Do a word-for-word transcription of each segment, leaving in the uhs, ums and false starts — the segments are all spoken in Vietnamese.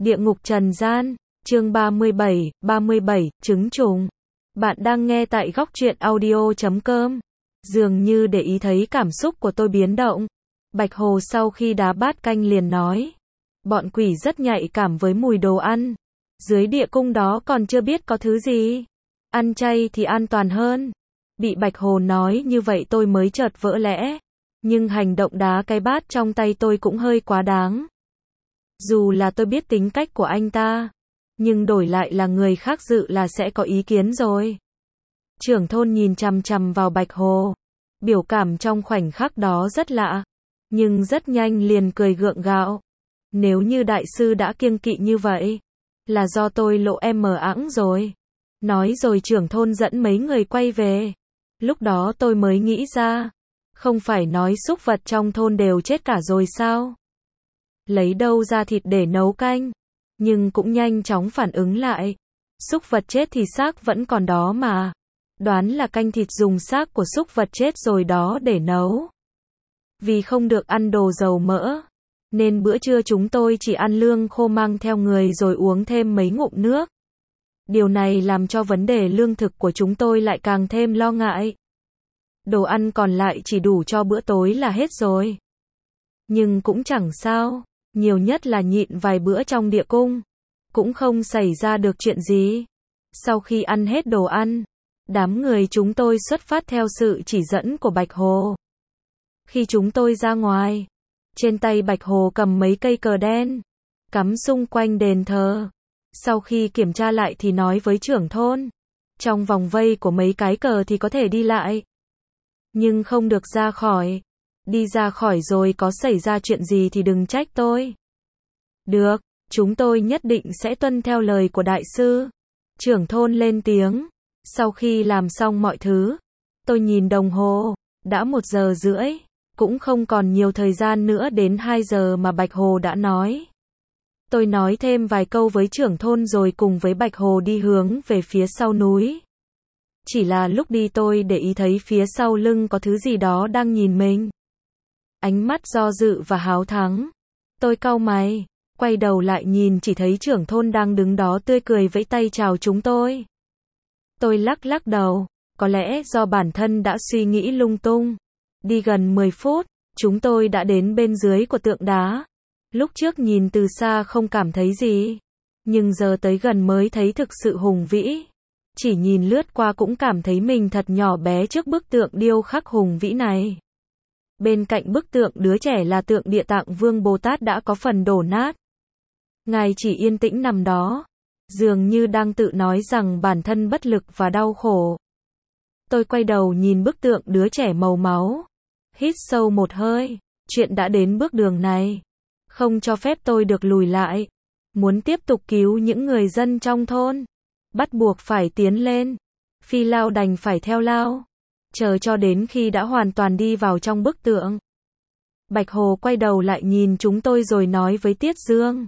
Địa ngục trần gian, chương ba mươi bảy, ba mươi bảy, trứng trùng. Bạn đang nghe tại góc truyện audio chấm com. Dường như để ý thấy cảm xúc của tôi biến động. Bạch Hồ sau khi đá bát canh liền nói. Bọn quỷ rất nhạy cảm với mùi đồ ăn. Dưới địa cung đó còn chưa biết có thứ gì. Ăn chay thì an toàn hơn. Bị Bạch Hồ nói như vậy tôi mới chợt vỡ lẽ. Nhưng hành động đá cái bát trong tay tôi cũng hơi quá đáng. Dù là tôi biết tính cách của anh ta, nhưng đổi lại là người khác dự là sẽ có ý kiến rồi. Trưởng thôn nhìn chằm chằm vào Bạch Hồ. Biểu cảm trong khoảnh khắc đó rất lạ, nhưng rất nhanh liền cười gượng gạo. Nếu như đại sư đã kiêng kỵ như vậy, là do tôi lộ em mờ ẵng rồi. Nói rồi trưởng thôn dẫn mấy người quay về. Lúc đó tôi mới nghĩ ra, không phải nói súc vật trong thôn đều chết cả rồi sao? Lấy đâu ra thịt để nấu canh? Nhưng cũng nhanh chóng phản ứng lại. Súc vật chết thì xác vẫn còn đó mà. Đoán là canh thịt dùng xác của súc vật chết rồi đó để nấu. Vì không được ăn đồ dầu mỡ, nên bữa trưa chúng tôi chỉ ăn lương khô mang theo người rồi uống thêm mấy ngụm nước. Điều này làm cho vấn đề lương thực của chúng tôi lại càng thêm lo ngại. Đồ ăn còn lại chỉ đủ cho bữa tối là hết rồi. Nhưng cũng chẳng sao, nhiều nhất là nhịn vài bữa trong địa cung, cũng không xảy ra được chuyện gì. Sau khi ăn hết đồ ăn, đám người chúng tôi xuất phát theo sự chỉ dẫn của Bạch Hồ. Khi chúng tôi ra ngoài, trên tay Bạch Hồ cầm mấy cây cờ đen, cắm xung quanh đền thờ. Sau khi kiểm tra lại thì nói với trưởng thôn, trong vòng vây của mấy cái cờ thì có thể đi lại, nhưng không được ra khỏi. Đi ra khỏi rồi có xảy ra chuyện gì thì đừng trách tôi. Được, chúng tôi nhất định sẽ tuân theo lời của đại sư. Trưởng thôn lên tiếng. Sau khi làm xong mọi thứ, tôi nhìn đồng hồ, đã một giờ rưỡi, cũng không còn nhiều thời gian nữa đến hai giờ mà Bạch Hồ đã nói. Tôi nói thêm vài câu với trưởng thôn rồi cùng với Bạch Hồ đi hướng về phía sau núi. Chỉ là lúc đi tôi để ý thấy phía sau lưng có thứ gì đó đang nhìn mình. Ánh mắt do dự và háo thắng. Tôi cau mày, quay đầu lại nhìn chỉ thấy trưởng thôn đang đứng đó tươi cười vẫy tay chào chúng tôi. Tôi lắc lắc đầu, có lẽ do bản thân đã suy nghĩ lung tung. Đi gần mười phút, chúng tôi đã đến bên dưới của tượng đá. Lúc trước nhìn từ xa không cảm thấy gì, nhưng giờ tới gần mới thấy thực sự hùng vĩ. Chỉ nhìn lướt qua cũng cảm thấy mình thật nhỏ bé trước bức tượng điêu khắc hùng vĩ này. Bên cạnh bức tượng đứa trẻ là tượng Địa Tạng Vương Bồ Tát đã có phần đổ nát. Ngài chỉ yên tĩnh nằm đó, dường như đang tự nói rằng bản thân bất lực và đau khổ. Tôi quay đầu nhìn bức tượng đứa trẻ màu máu, hít sâu một hơi, chuyện đã đến bước đường này, không cho phép tôi được lùi lại. Muốn tiếp tục cứu những người dân trong thôn, bắt buộc phải tiến lên. Phi lao đành phải theo lao, chờ cho đến khi đã hoàn toàn đi vào trong bức tượng. Bạch Hồ quay đầu lại nhìn chúng tôi rồi nói với Tiết Dương.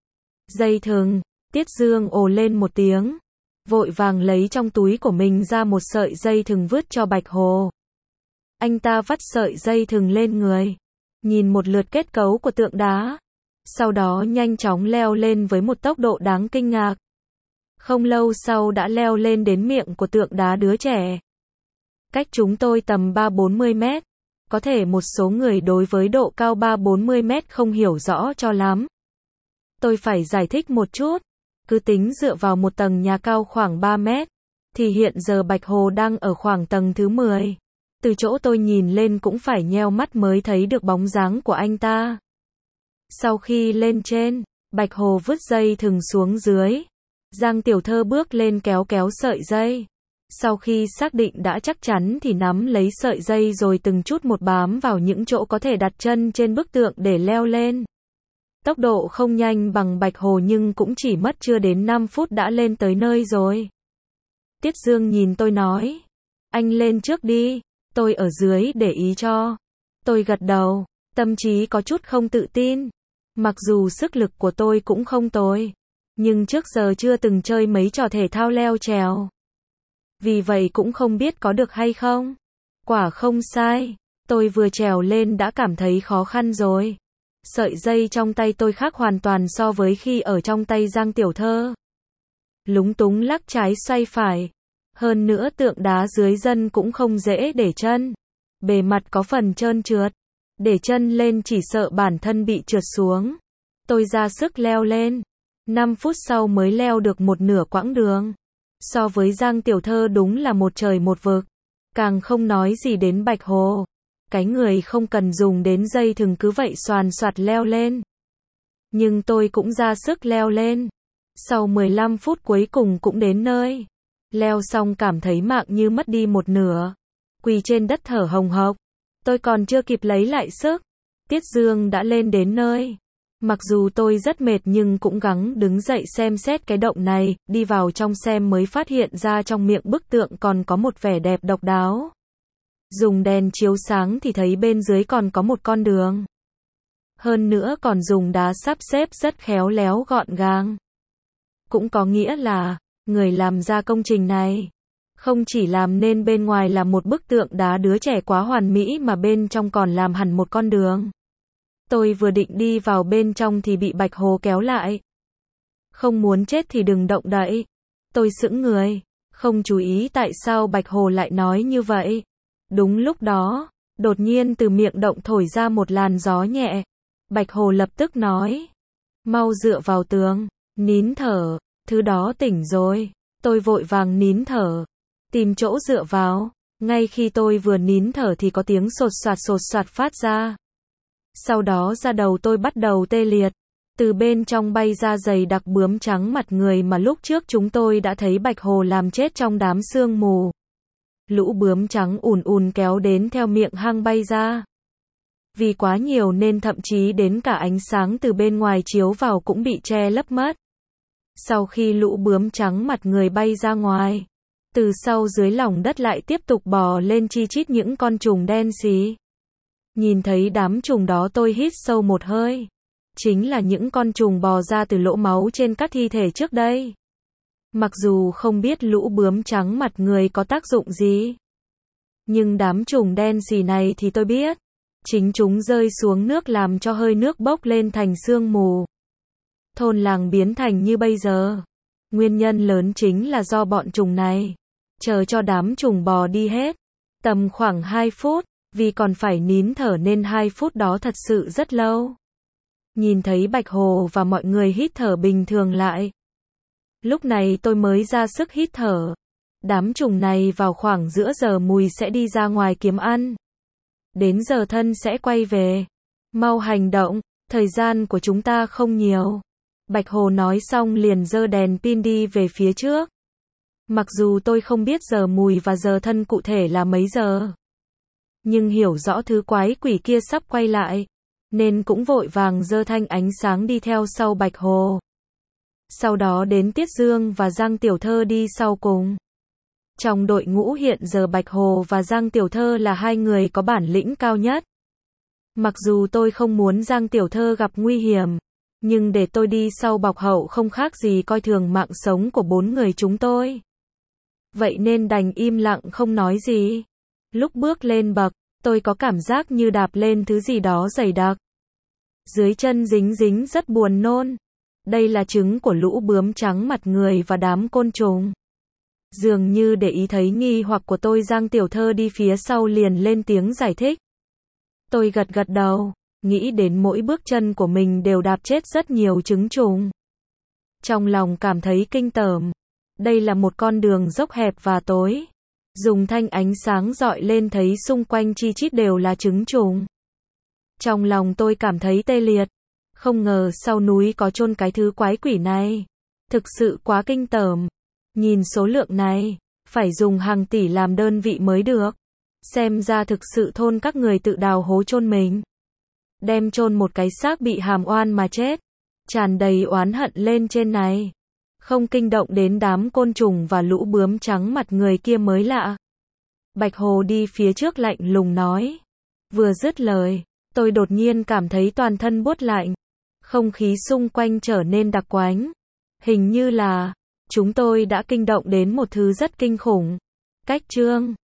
Dây thừng. Tiết Dương ồ lên một tiếng, vội vàng lấy trong túi của mình ra một sợi dây thừng vứt cho Bạch Hồ. Anh ta vắt sợi dây thừng lên người, nhìn một lượt kết cấu của tượng đá, sau đó nhanh chóng leo lên với một tốc độ đáng kinh ngạc. Không lâu sau đã leo lên đến miệng của tượng đá đứa trẻ. Cách chúng tôi tầm ba bốn mươi mét, có thể một số người đối với độ cao ba bốn mươi mét không hiểu rõ cho lắm. Tôi phải giải thích một chút. Cứ tính dựa vào một tầng nhà cao khoảng ba mét, thì hiện giờ Bạch Hồ đang ở khoảng tầng thứ mười. Từ chỗ tôi nhìn lên cũng phải nheo mắt mới thấy được bóng dáng của anh ta. Sau khi lên trên, Bạch Hồ vứt dây thừng xuống dưới. Giang Tiểu Thơ bước lên kéo kéo sợi dây. Sau khi xác định đã chắc chắn thì nắm lấy sợi dây rồi từng chút một bám vào những chỗ có thể đặt chân trên bức tượng để leo lên. Tốc độ không nhanh bằng Bạch Hồ nhưng cũng chỉ mất chưa đến năm phút đã lên tới nơi rồi. Tiết Dương nhìn tôi nói, anh lên trước đi, tôi ở dưới để ý cho. Tôi gật đầu, tâm trí có chút không tự tin. Mặc dù sức lực của tôi cũng không tồi, nhưng trước giờ chưa từng chơi mấy trò thể thao leo trèo. Vì vậy cũng không biết có được hay không. Quả không sai, tôi vừa trèo lên đã cảm thấy khó khăn rồi. Sợi dây trong tay tôi khác hoàn toàn so với khi ở trong tay Giang Tiểu Thơ. Lúng túng lắc trái xoay phải. Hơn nữa tượng đá dưới chân cũng không dễ để chân. Bề mặt có phần trơn trượt. Để chân lên chỉ sợ bản thân bị trượt xuống. Tôi ra sức leo lên. năm phút sau mới leo được một nửa quãng đường. So với Giang Tiểu Thơ đúng là một trời một vực. Càng không nói gì đến Bạch Hồ. Cái người không cần dùng đến dây thừng cứ vậy xoàn xoạt leo lên. Nhưng tôi cũng ra sức leo lên. Sau mười lăm phút cuối cùng cũng đến nơi. Leo xong cảm thấy mạng như mất đi một nửa. Quỳ trên đất thở hồng hộc. Tôi còn chưa kịp lấy lại sức. Tiết Dương đã lên đến nơi. Mặc dù tôi rất mệt nhưng cũng gắng đứng dậy xem xét cái động này, đi vào trong xem mới phát hiện ra trong miệng bức tượng còn có một vẻ đẹp độc đáo. Dùng đèn chiếu sáng thì thấy bên dưới còn có một con đường. Hơn nữa còn dùng đá sắp xếp rất khéo léo gọn gàng. Cũng có nghĩa là, người làm ra công trình này, không chỉ làm nên bên ngoài là một bức tượng đá đứa trẻ quá hoàn mỹ mà bên trong còn làm hẳn một con đường. Tôi vừa định đi vào bên trong thì bị Bạch Hồ kéo lại. Không muốn chết thì đừng động đậy. Tôi sững người, không chú ý tại sao Bạch Hồ lại nói như vậy. Đúng lúc đó, đột nhiên từ miệng động thổi ra một làn gió nhẹ. Bạch Hồ lập tức nói, mau dựa vào tường, nín thở, thứ đó tỉnh rồi. Tôi vội vàng nín thở, tìm chỗ dựa vào. Ngay khi tôi vừa nín thở thì có tiếng sột soạt sột soạt phát ra. Sau đó da đầu tôi bắt đầu tê liệt. Từ bên trong bay ra dày đặc bướm trắng mặt người mà lúc trước chúng tôi đã thấy Bạch Hồ làm chết trong đám sương mù. Lũ bướm trắng ùn ùn kéo đến theo miệng hang bay ra. Vì quá nhiều nên thậm chí đến cả ánh sáng từ bên ngoài chiếu vào cũng bị che lấp mất. Sau khi lũ bướm trắng mặt người bay ra ngoài, từ sau dưới lòng đất lại tiếp tục bò lên chi chít những con trùng đen xì. Nhìn thấy đám trùng đó tôi hít sâu một hơi. Chính là những con trùng bò ra từ lỗ máu trên các thi thể trước đây. Mặc dù không biết lũ bướm trắng mặt người có tác dụng gì, nhưng đám trùng đen xì này thì tôi biết. Chính chúng rơi xuống nước làm cho hơi nước bốc lên thành sương mù. Thôn làng biến thành như bây giờ. Nguyên nhân lớn chính là do bọn trùng này. Chờ cho đám trùng bò đi hết. Tầm khoảng hai phút, vì còn phải nín thở nên hai phút đó thật sự rất lâu. Nhìn thấy Bạch Hồ và mọi người hít thở bình thường lại. Lúc này tôi mới ra sức hít thở. Đám trùng này vào khoảng giữa giờ mùi sẽ đi ra ngoài kiếm ăn. Đến giờ thân sẽ quay về. Mau hành động, thời gian của chúng ta không nhiều. Bạch Hồ nói xong liền giơ đèn pin đi về phía trước. Mặc dù tôi không biết giờ mùi và giờ thân cụ thể là mấy giờ, nhưng hiểu rõ thứ quái quỷ kia sắp quay lại, nên cũng vội vàng giơ thanh ánh sáng đi theo sau Bạch Hồ. Sau đó đến Tiết Dương và Giang Tiểu Thơ đi sau cùng. Trong đội ngũ hiện giờ Bạch Hồ và Giang Tiểu Thơ là hai người có bản lĩnh cao nhất. Mặc dù tôi không muốn Giang Tiểu Thơ gặp nguy hiểm, nhưng để tôi đi sau bọc hậu không khác gì coi thường mạng sống của bốn người chúng tôi. Vậy nên đành im lặng không nói gì. Lúc bước lên bậc, tôi có cảm giác như đạp lên thứ gì đó dày đặc. Dưới chân dính dính rất buồn nôn. Đây là trứng của lũ bướm trắng mặt người và đám côn trùng. Dường như để ý thấy nghi hoặc của tôi, Giang Tiểu Thơ đi phía sau liền lên tiếng giải thích. Tôi gật gật đầu, nghĩ đến mỗi bước chân của mình đều đạp chết rất nhiều trứng trùng. Trong lòng cảm thấy kinh tởm. Đây là một con đường dốc hẹp và tối. Dùng thanh ánh sáng dọi lên thấy xung quanh chi chít đều là trứng trùng. Trong lòng tôi cảm thấy tê liệt. Không ngờ sau núi có chôn cái thứ quái quỷ này. Thực sự quá kinh tởm. Nhìn số lượng này, phải dùng hàng tỷ làm đơn vị mới được. Xem ra thực sự thôn các người tự đào hố chôn mình. Đem chôn một cái xác bị hàm oan mà chết. Tràn đầy oán hận lên trên này. Không kinh động đến đám côn trùng và lũ bướm trắng mặt người kia mới lạ. Bạch Hồ đi phía trước lạnh lùng nói. Vừa dứt lời, tôi đột nhiên cảm thấy toàn thân buốt lạnh. Không khí xung quanh trở nên đặc quánh. Hình như là chúng tôi đã kinh động đến một thứ rất kinh khủng. Cách chương